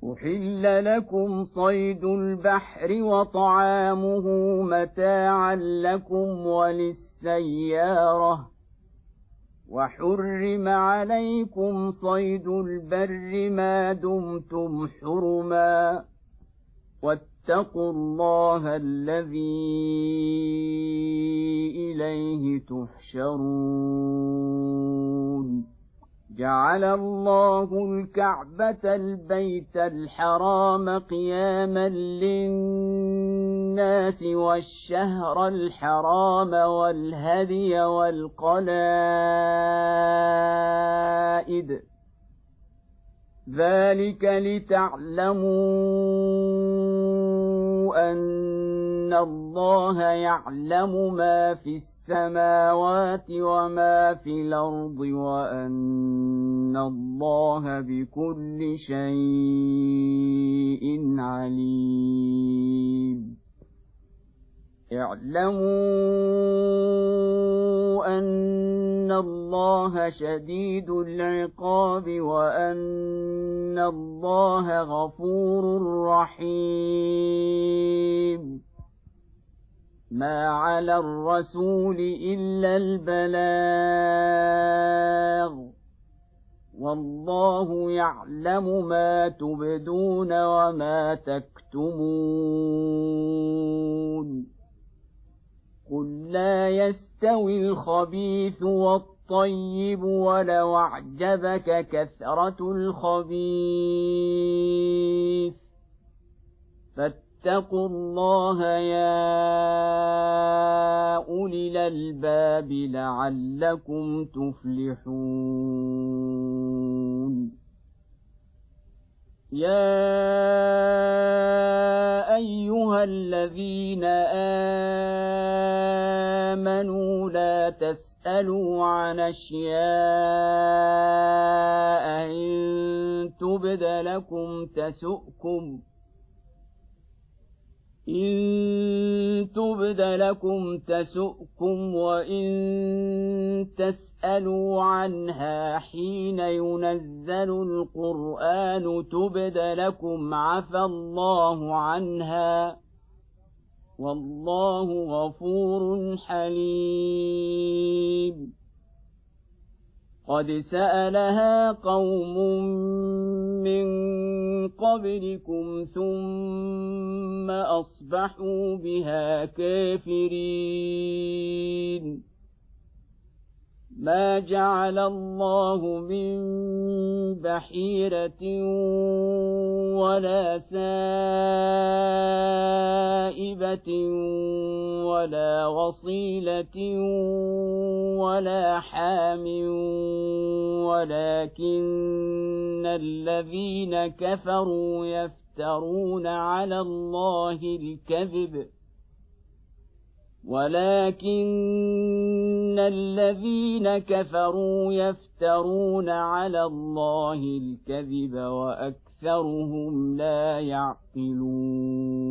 أحل لكم صيد البحر وطعامه متاعا لكم وللسيارة وحرم عليكم صيد البر ما دمتم حرما واتقوا الله الذي إليه تحشرون جعل الله الكعبة البيت الحرام قياما للناس والشهر الحرام والهدي والقلائد ذلك لتعلموا أن الله يعلم ما في السماوات وما في الأرض وأن الله بكل شيء عليم اعلموا أن الله شديد العقاب وأن الله غفور رحيم ما على الرسول إلا البلاغ والله يعلم ما تبدون وما تكتمون قل لا يستوي الخبيث والطيب ولو أعجبك كثرة الخبيث فاتقوا الله يا أولي الألباب لعلكم تفلحون يا أيها الذين آمنوا لا تسألوا عن أشياء إن تبد لكم تسؤكم وإن تسألوا عنها حين ينزل القرآن تبد لكم عفى الله عنها والله غفور حليم قد سألها قوم من قبلكم ثم أصبحوا بها كافرين ما جعل الله من بحيرة ولا سائبة ولا وصيلة ولا حام ولكن الذين كفروا يفترون على الله الكذب وأكثرهم لا يعقلون